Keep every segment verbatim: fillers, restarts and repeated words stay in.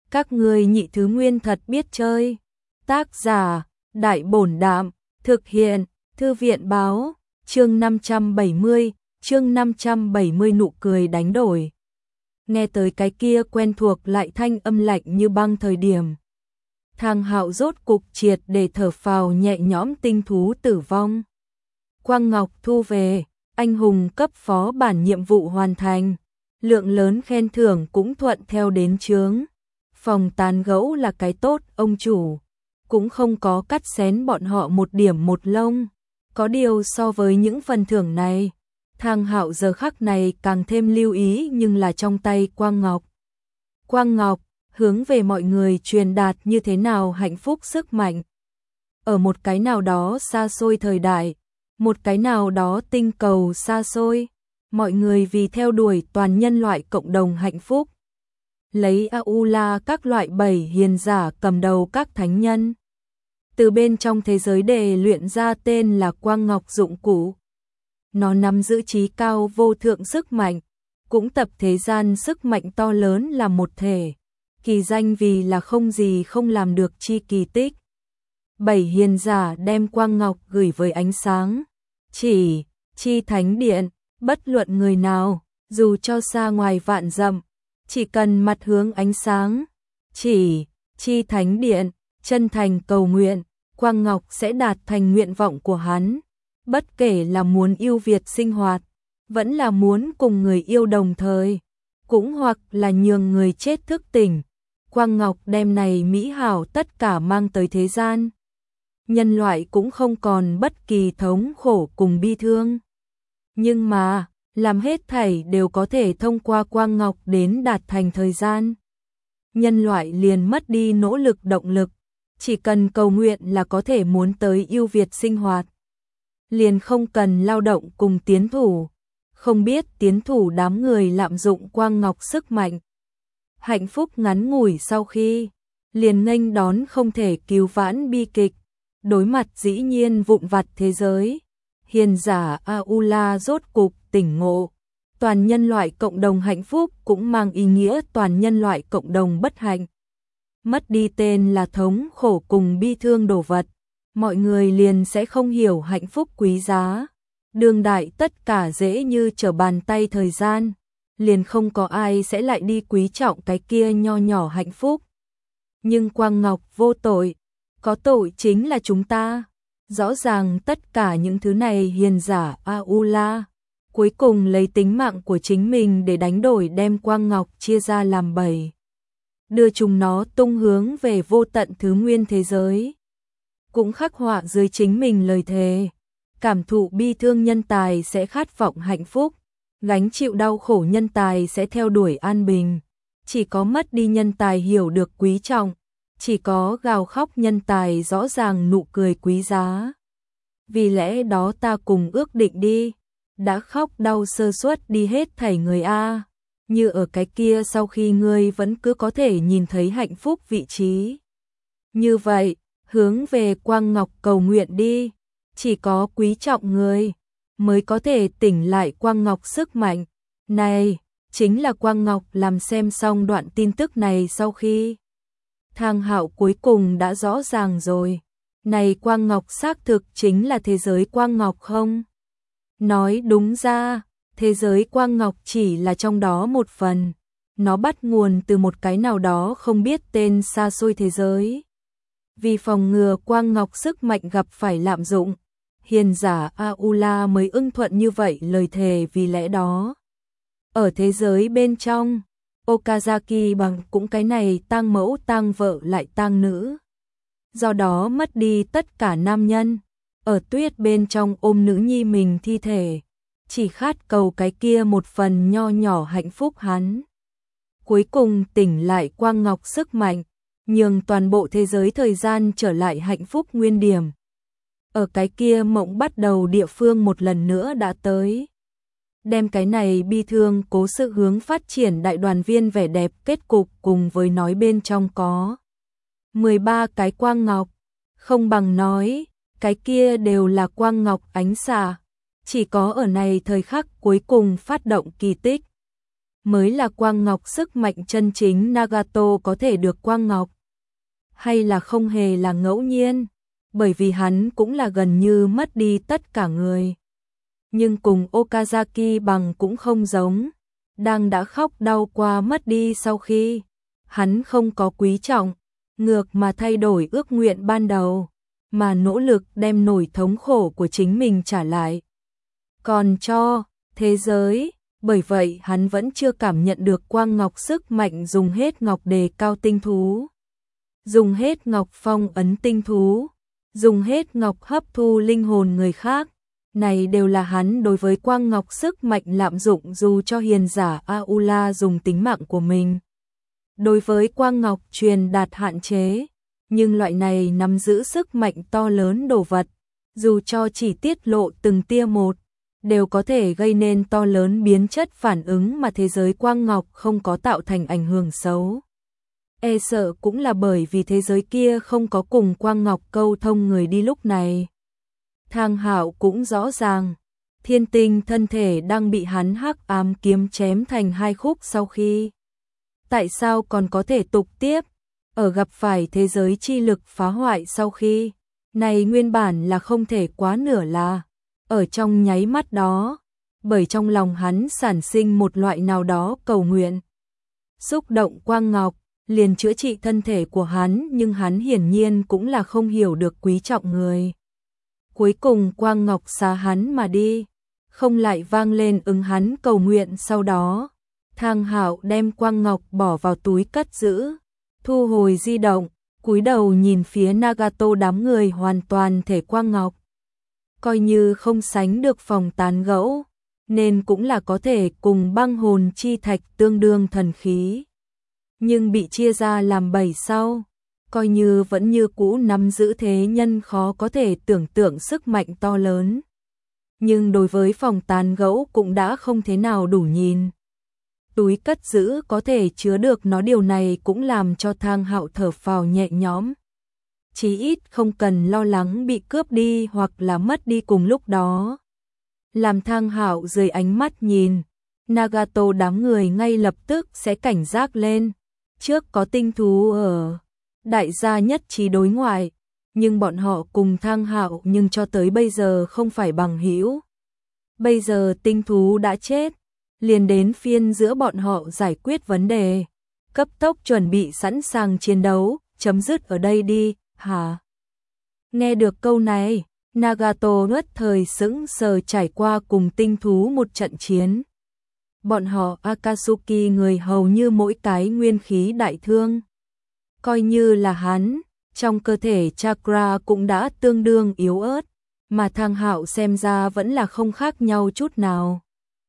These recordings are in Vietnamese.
Các ngươi nhị thứ nguyên thật biết chơi. Tác giả, Đại Bổn Đạm, thực hiện, Thư viện Báo, chương năm trăm bảy mươi, chương năm trăm bảy mươi nụ cười đánh đổi. Nghe tới cái kia quen thuộc lại thanh âm lạnh như băng thời điểm. Thang Hạo rốt cục triệt để thở phào nhẹ nhõm tinh thú tử vong. Quang Ngọc thu về, anh hùng cấp phó bản nhiệm vụ hoàn thành. Lượng lớn khen thưởng cũng thuận theo đến chướng. Phòng tán gẫu là cái tốt, ông chủ cũng không có cắt xén bọn họ một điểm một lông. Có điều so với những phần thưởng này, Thang Hạo giờ khắc này càng thêm lưu ý nhưng là trong tay Quang Ngọc. Quang Ngọc hướng về mọi người truyền đạt như thế nào hạnh phúc sức mạnh. Ở một cái nào đó xa xôi thời đại, một cái nào đó tinh cầu xa xôi, mọi người vì theo đuổi toàn nhân loại cộng đồng hạnh phúc. Lấy Aula các loại bảy hiền giả cầm đầu các thánh nhân. Từ bên trong thế giới đề luyện ra tên là Quang Ngọc dụng cụ. Nó nắm giữ trí cao vô thượng sức mạnh, cũng tập thế gian sức mạnh to lớn là một thể. Kỳ danh vì là không gì không làm được chi kỳ tích. Bảy hiền giả đem Quang Ngọc gửi với ánh sáng. Chỉ, chi thánh điện, bất luận người nào, dù cho xa ngoài vạn dặm, chỉ cần mặt hướng ánh sáng. Chỉ, chi thánh điện, chân thành cầu nguyện, Quang Ngọc sẽ đạt thành nguyện vọng của hắn. Bất kể là muốn yêu Việt sinh hoạt, vẫn là muốn cùng người yêu đồng thời, cũng hoặc là nhường người chết thức tỉnh. Quang Ngọc đem này mỹ hảo tất cả mang tới thế gian. Nhân loại cũng không còn bất kỳ thống khổ cùng bi thương. Nhưng mà, làm hết thảy đều có thể thông qua Quang Ngọc đến đạt thành thời gian. Nhân loại liền mất đi nỗ lực động lực, chỉ cần cầu nguyện là có thể muốn tới yêu Việt sinh hoạt. Liền không cần lao động cùng tiến thủ, không biết tiến thủ đám người lạm dụng Quang Ngọc sức mạnh. Hạnh phúc ngắn ngủi sau khi, liền nghênh đón không thể cứu vãn bi kịch, đối mặt dĩ nhiên vụn vặt thế giới. Hiền giả Aula rốt cục tỉnh ngộ, toàn nhân loại cộng đồng hạnh phúc cũng mang ý nghĩa toàn nhân loại cộng đồng bất hạnh. Mất đi tên là thống khổ cùng bi thương đồ vật, mọi người liền sẽ không hiểu hạnh phúc quý giá. Đương đại tất cả dễ như trở bàn tay thời gian, liền không có ai sẽ lại đi quý trọng cái kia nho nhỏ hạnh phúc. Nhưng Quang Ngọc vô tội, có tội chính là chúng ta. Rõ ràng tất cả những thứ này hiền giả Aula, cuối cùng lấy tính mạng của chính mình để đánh đổi đem Quang Ngọc chia ra làm bảy. Đưa chúng nó tung hướng về vô tận thứ nguyên thế giới. Cũng khắc họa dưới chính mình lời thề. Cảm thụ bi thương nhân tài sẽ khát vọng hạnh phúc. Gánh chịu đau khổ nhân tài sẽ theo đuổi an bình. Chỉ có mất đi nhân tài hiểu được quý trọng. Chỉ có gào khóc nhân tài rõ ràng nụ cười quý giá. Vì lẽ đó ta cùng ước định đi. Đã khóc đau sơ suất đi hết thảy người A. Như ở cái kia sau khi ngươi vẫn cứ có thể nhìn thấy hạnh phúc vị trí. Như vậy, hướng về Quang Ngọc cầu nguyện đi. Chỉ có quý trọng người, mới có thể tỉnh lại Quang Ngọc sức mạnh. Này, chính là Quang Ngọc làm xem xong đoạn tin tức này sau khi. Thang Hạo cuối cùng đã rõ ràng rồi. Này Quang Ngọc xác thực chính là thế giới Quang Ngọc không? Nói đúng ra, thế giới Quang Ngọc chỉ là trong đó một phần. Nó bắt nguồn từ một cái nào đó không biết tên xa xôi thế giới. Vì phòng ngừa Quang Ngọc sức mạnh gặp phải lạm dụng, hiền giả Aula mới ưng thuận như vậy lời thề vì lẽ đó. Ở thế giới bên trong, Okazaki bằng cũng cái này tang mẫu tang vợ lại tang nữ. Do đó mất đi tất cả nam nhân, ở tuyết bên trong ôm nữ nhi mình thi thể, chỉ khát cầu cái kia một phần nho nhỏ hạnh phúc hắn. Cuối cùng tỉnh lại Quang Ngọc sức mạnh, nhường toàn bộ thế giới thời gian trở lại hạnh phúc nguyên điểm. Ở cái kia mộng bắt đầu địa phương một lần nữa đã tới. Đem cái này bi thương cố sự hướng phát triển đại đoàn viên vẻ đẹp kết cục cùng với nói bên trong có mười ba cái Quang Ngọc, không bằng nói, cái kia đều là Quang Ngọc ánh xạ, chỉ có ở này thời khắc cuối cùng phát động kỳ tích. mới là quang ngọc sức mạnh chân chính. Nagato có thể được quang ngọc hay là không hề là ngẫu nhiên, bởi vì hắn cũng là gần như mất đi tất cả người. Nhưng cùng Okazaki bằng cũng không giống, đang đã khóc đau qua mất đi sau khi hắn không có quý trọng, ngược mà thay đổi ước nguyện ban đầu, mà nỗ lực đem nỗi thống khổ của chính mình trả lại. Còn cho thế giới, bởi vậy hắn vẫn chưa cảm nhận được quang ngọc sức mạnh dùng hết ngọc đề cao tinh thú, dùng hết ngọc phong ấn tinh thú, dùng hết ngọc hấp thu linh hồn người khác. Này đều là hắn đối với quang ngọc sức mạnh lạm dụng, dù cho hiền giả Aula dùng tính mạng của mình đối với quang ngọc truyền đạt hạn chế, nhưng loại này nắm giữ sức mạnh to lớn đồ vật, dù cho chỉ tiết lộ từng tia một, đều có thể gây nên to lớn biến chất phản ứng mà thế giới quang ngọc không có tạo thành ảnh hưởng xấu. E sợ cũng là bởi vì thế giới kia không có cùng quang ngọc câu thông người đi lúc này. Thang Hạo cũng rõ ràng, thiên tinh thân thể đang bị hắn hắc ám kiếm chém thành hai khúc sau khi. Tại sao còn có thể tục tiếp, ở gặp phải thế giới chi lực phá hoại sau khi, này nguyên bản là không thể quá nửa là, ở trong nháy mắt đó, bởi trong lòng hắn sản sinh một loại nào đó cầu nguyện. Xúc động quang ngọc, liền chữa trị thân thể của hắn, nhưng hắn hiển nhiên cũng là không hiểu được quý trọng người. Cuối cùng quang ngọc xa hắn mà đi, không lại vang lên ứng hắn cầu nguyện. Sau đó, Thang Hạo đem quang ngọc bỏ vào túi cất giữ, thu hồi di động, cúi đầu nhìn phía Nagato. Đám người hoàn toàn thể quang ngọc, coi như không sánh được phòng tán gẫu, nên cũng là có thể cùng băng hồn chi thạch tương đương thần khí. Nhưng bị chia ra làm bảy sau, coi như vẫn như cũ nắm giữ thế nhân khó có thể tưởng tượng sức mạnh to lớn. Nhưng đối với phòng tán gẫu cũng đã không thế nào đủ nhìn. Túi cất giữ có thể chứa được nó, điều này cũng làm cho Thang Hạo thở phào nhẹ nhõm. Chí ít không cần lo lắng bị cướp đi hoặc là mất đi cùng lúc đó. Làm Thang Hạo dưới ánh mắt nhìn, Nagato đám người ngay lập tức sẽ cảnh giác lên. Trước có tinh thú ở đại gia nhất trí đối ngoại, nhưng bọn họ cùng Thang Hạo nhưng cho tới bây giờ không phải bằng hữu. Bây giờ tinh thú đã chết, liền đến phiên giữa bọn họ giải quyết vấn đề, cấp tốc chuẩn bị sẵn sàng chiến đấu, chấm dứt ở đây đi, hả? Nghe được câu này, Nagato nhất thời sững sờ. Trải qua cùng tinh thú một trận chiến, bọn họ Akatsuki người hầu như mỗi cái nguyên khí đại thương. Coi như là hắn, trong cơ thể chakra cũng đã tương đương yếu ớt, mà Thang Hạo xem ra vẫn là không khác nhau chút nào.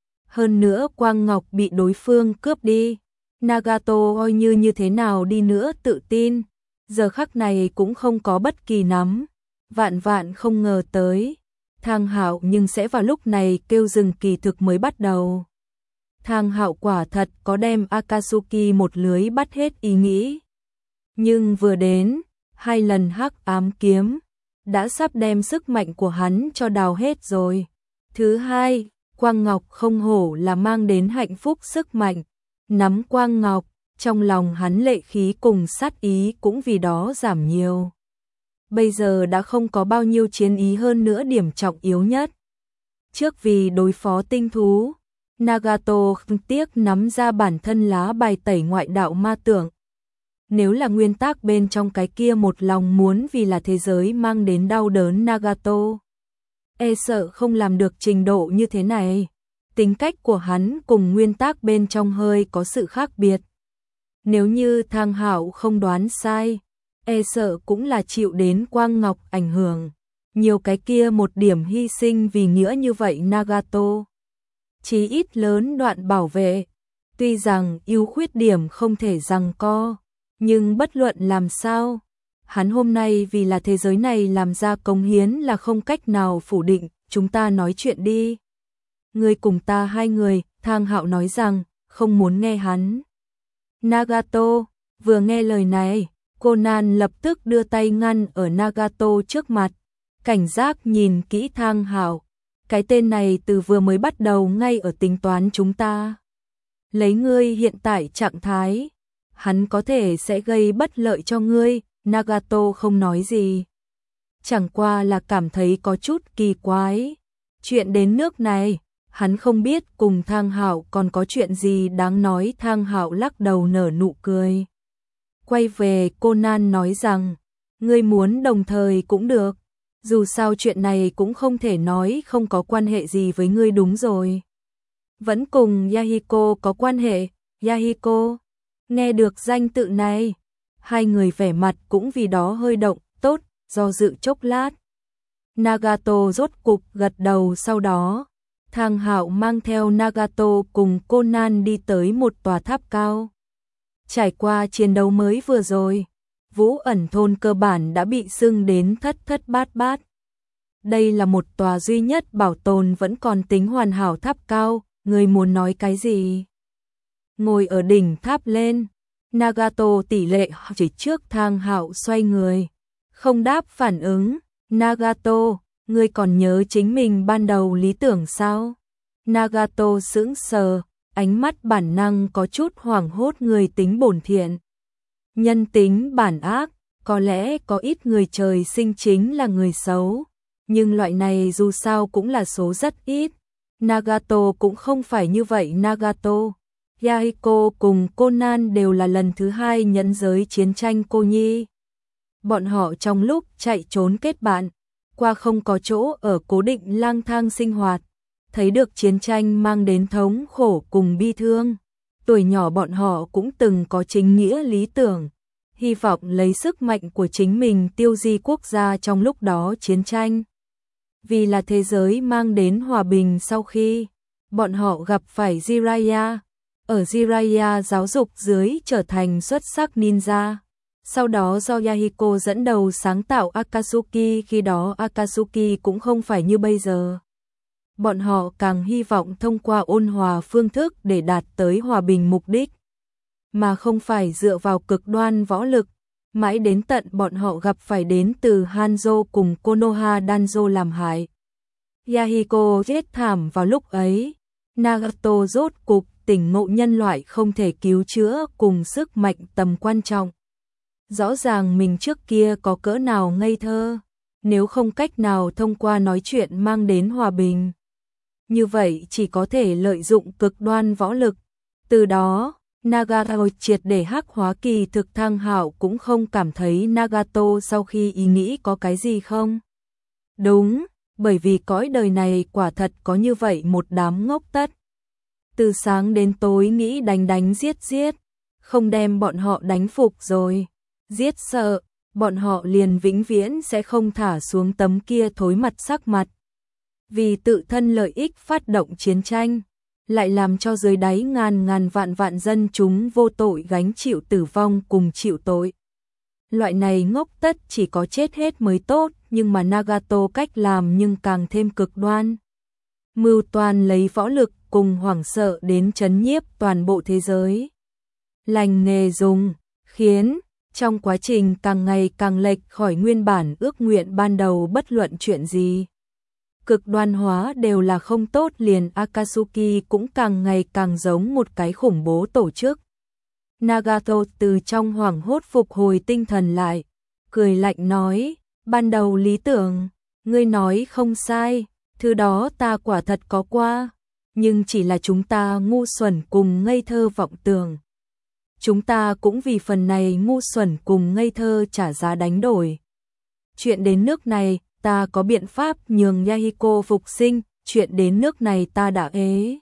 Hơn nữa quang ngọc bị đối phương cướp đi, Nagato coi như như thế nào đi nữa tự tin, giờ khắc này cũng không có bất kỳ nắm. Vạn vạn không ngờ tới, Thang Hạo nhưng sẽ vào lúc này kêu dừng kỳ thực mới bắt đầu. Thang Hạo quả thật có đem Akatsuki một lưới bắt hết ý nghĩ. Nhưng vừa đến, hai lần hắc ám kiếm, đã sắp đem sức mạnh của hắn cho đào hết rồi. Thứ hai, quang ngọc không hổ là mang đến hạnh phúc sức mạnh. Nắm quang ngọc, trong lòng hắn lệ khí cùng sát ý cũng vì đó giảm nhiều. Bây giờ đã không có bao nhiêu chiến ý, hơn nữa điểm trọng yếu nhất. Trước vì đối phó tinh thú, Nagato tiếc nắm ra bản thân lá bài tẩy ngoại đạo ma tưởng. Nếu là nguyên tắc bên trong cái kia một lòng muốn vì là thế giới mang đến đau đớn, Nagato e sợ không làm được trình độ như thế này. Tính cách của hắn cùng nguyên tắc bên trong hơi có sự khác biệt. Nếu như Thang Hạo không đoán sai, e sợ cũng là chịu đến quang ngọc ảnh hưởng. Nhiều cái kia một điểm hy sinh vì nghĩa như vậy Nagato chí ít lớn đoạn bảo vệ. Tuy rằng ưu khuyết điểm không thể giằng co, nhưng bất luận làm sao, hắn hôm nay vì là thế giới này làm ra cống hiến là không cách nào phủ định. Chúng ta nói chuyện đi. Ngươi cùng ta hai người, Thang Hạo nói rằng, không muốn nghe hắn. Nagato, vừa nghe lời này, Conan lập tức đưa tay ngăn ở Nagato trước mặt, cảnh giác nhìn kỹ Thang Hạo. Cái tên này từ vừa mới bắt đầu ngay ở tính toán chúng ta. lấy ngươi hiện tại trạng thái, hắn có thể sẽ gây bất lợi cho ngươi. Nagato không nói gì, chẳng qua là cảm thấy có chút kỳ quái. Chuyện đến nước này, hắn không biết cùng Thang Hạo còn có chuyện gì đáng nói. Thang Hạo lắc đầu nở nụ cười. Quay về Conan nói rằng, ngươi muốn đồng thời cũng được, dù sao chuyện này cũng không thể nói không có quan hệ gì với ngươi. Đúng rồi, vẫn cùng Yahiko có quan hệ. Yahiko, nghe được danh tự này, hai người vẻ mặt cũng vì đó hơi động. Tốt, do dự chốc lát, Nagato rốt cục gật đầu. Sau đó, Thang Hạo mang theo Nagato cùng Conan đi tới một tòa tháp cao. Trải qua chiến đấu mới vừa rồi, Vũ Ẩn thôn cơ bản đã bị sưng đến thất thất bát bát. Đây là một tòa duy nhất bảo tồn vẫn còn tính hoàn hảo tháp cao. Người muốn nói cái gì? Ngồi ở đỉnh tháp lên, Nagato tỷ lệ chỉ trước. Thang Hạo xoay người, không đáp phản ứng. Nagato, ngươi còn nhớ chính mình ban đầu lý tưởng sao? Nagato sững sờ, ánh mắt bản năng có chút hoảng hốt. Người tính bổn thiện, nhân tính bản ác, có lẽ có ít người trời sinh chính là người xấu, nhưng loại này dù sao cũng là số rất ít. Nagato cũng không phải như vậy. Nagato, Yahiko cùng Conan đều là lần thứ hai nhẫn giới chiến tranh cô nhi. Bọn họ trong lúc chạy trốn kết bạn, qua không có chỗ ở cố định lang thang sinh hoạt, thấy được chiến tranh mang đến thống khổ cùng bi thương. Tuổi nhỏ bọn họ cũng từng có chính nghĩa lý tưởng, hy vọng lấy sức mạnh của chính mình tiêu diệt quốc gia trong lúc đó chiến tranh, vì là thế giới mang đến hòa bình. Sau khi bọn họ gặp phải Jiraiya, ở Jiraiya giáo dục dưới trở thành xuất sắc ninja. Sau đó do Yahiko dẫn đầu sáng tạo Akatsuki, khi đó Akatsuki cũng không phải như bây giờ. Bọn họ càng hy vọng thông qua ôn hòa phương thức để đạt tới hòa bình mục đích, mà không phải dựa vào cực đoan võ lực. Mãi đến tận bọn họ gặp phải đến từ Hanzo cùng Konoha Danzo làm hại, Yahiko chết thảm vào lúc ấy. Nagato rốt cục tỉnh ngộ nhân loại không thể cứu chữa cùng sức mạnh tầm quan trọng. Rõ ràng mình trước kia có cỡ nào ngây thơ, nếu không cách nào thông qua nói chuyện mang đến hòa bình, như vậy chỉ có thể lợi dụng cực đoan võ lực. Từ đó, Nagato triệt để hắc hóa. Kỳ thực Thang Hạo cũng không cảm thấy Nagato sau khi ý nghĩ có cái gì không đúng, bởi vì cõi đời này quả thật có như vậy một đám ngốc tất. Từ sáng đến tối nghĩ đánh đánh giết giết, không đem bọn họ đánh phục rồi, giết sợ, bọn họ liền vĩnh viễn sẽ không thả xuống tấm kia thối mặt sắc mặt. Vì tự thân lợi ích phát động chiến tranh, lại làm cho dưới đáy ngàn ngàn vạn vạn dân chúng vô tội gánh chịu tử vong cùng chịu tội. Loại này ngốc tất chỉ có chết hết mới tốt, nhưng mà Nagato cách làm nhưng càng thêm cực đoan. Mưu toan lấy võ lực cùng hoảng sợ đến chấn nhiếp toàn bộ thế giới. Lành nghề dùng, khiến trong quá trình càng ngày càng lệch khỏi nguyên bản ước nguyện ban đầu. Bất luận chuyện gì cực đoan hóa đều là không tốt, liền Akatsuki cũng càng ngày càng giống một cái khủng bố tổ chức. Nagato từ trong hoảng hốt phục hồi tinh thần lại, cười lạnh nói, ban đầu lý tưởng, ngươi nói không sai, thứ đó ta quả thật có qua, nhưng chỉ là chúng ta ngu xuẩn cùng ngây thơ vọng tưởng. Chúng ta cũng vì phần này ngu xuẩn cùng ngây thơ trả giá đánh đổi. Chuyện đến nước này, ta có biện pháp nhường Yahiko phục sinh, chuyện đến nước này ta đã ế.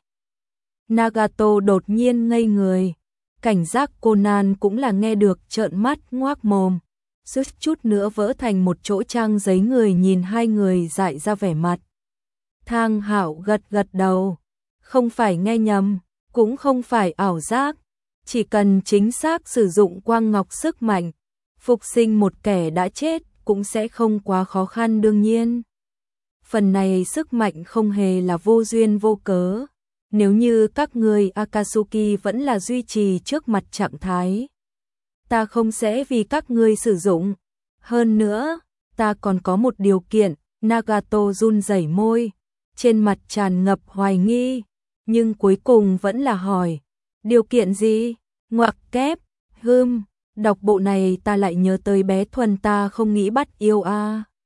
Nagato đột nhiên ngây người, cảnh giác. Conan cũng là nghe được trợn mắt ngoác mồm, suýt chút nữa vỡ thành một chỗ trang giấy. Người nhìn hai người dại ra vẻ mặt. Thang Hạo gật gật đầu, không phải nghe nhầm, cũng không phải ảo giác, chỉ cần chính xác sử dụng quang ngọc sức mạnh, phục sinh một kẻ đã chết cũng sẽ không quá khó khăn. Đương nhiên, phần này sức mạnh không hề là vô duyên vô cớ. Nếu như các người Akatsuki vẫn là duy trì trước mặt trạng thái, ta không sẽ vì các ngươi sử dụng. Hơn nữa, ta còn có một điều kiện. Nagato run rẩy môi, trên mặt tràn ngập hoài nghi, nhưng cuối cùng vẫn là hỏi, Điều kiện gì? Ngoặc kép, hưm, đọc bộ này ta lại nhớ tới bé Thuần ta không nghĩ bắt yêu a. À.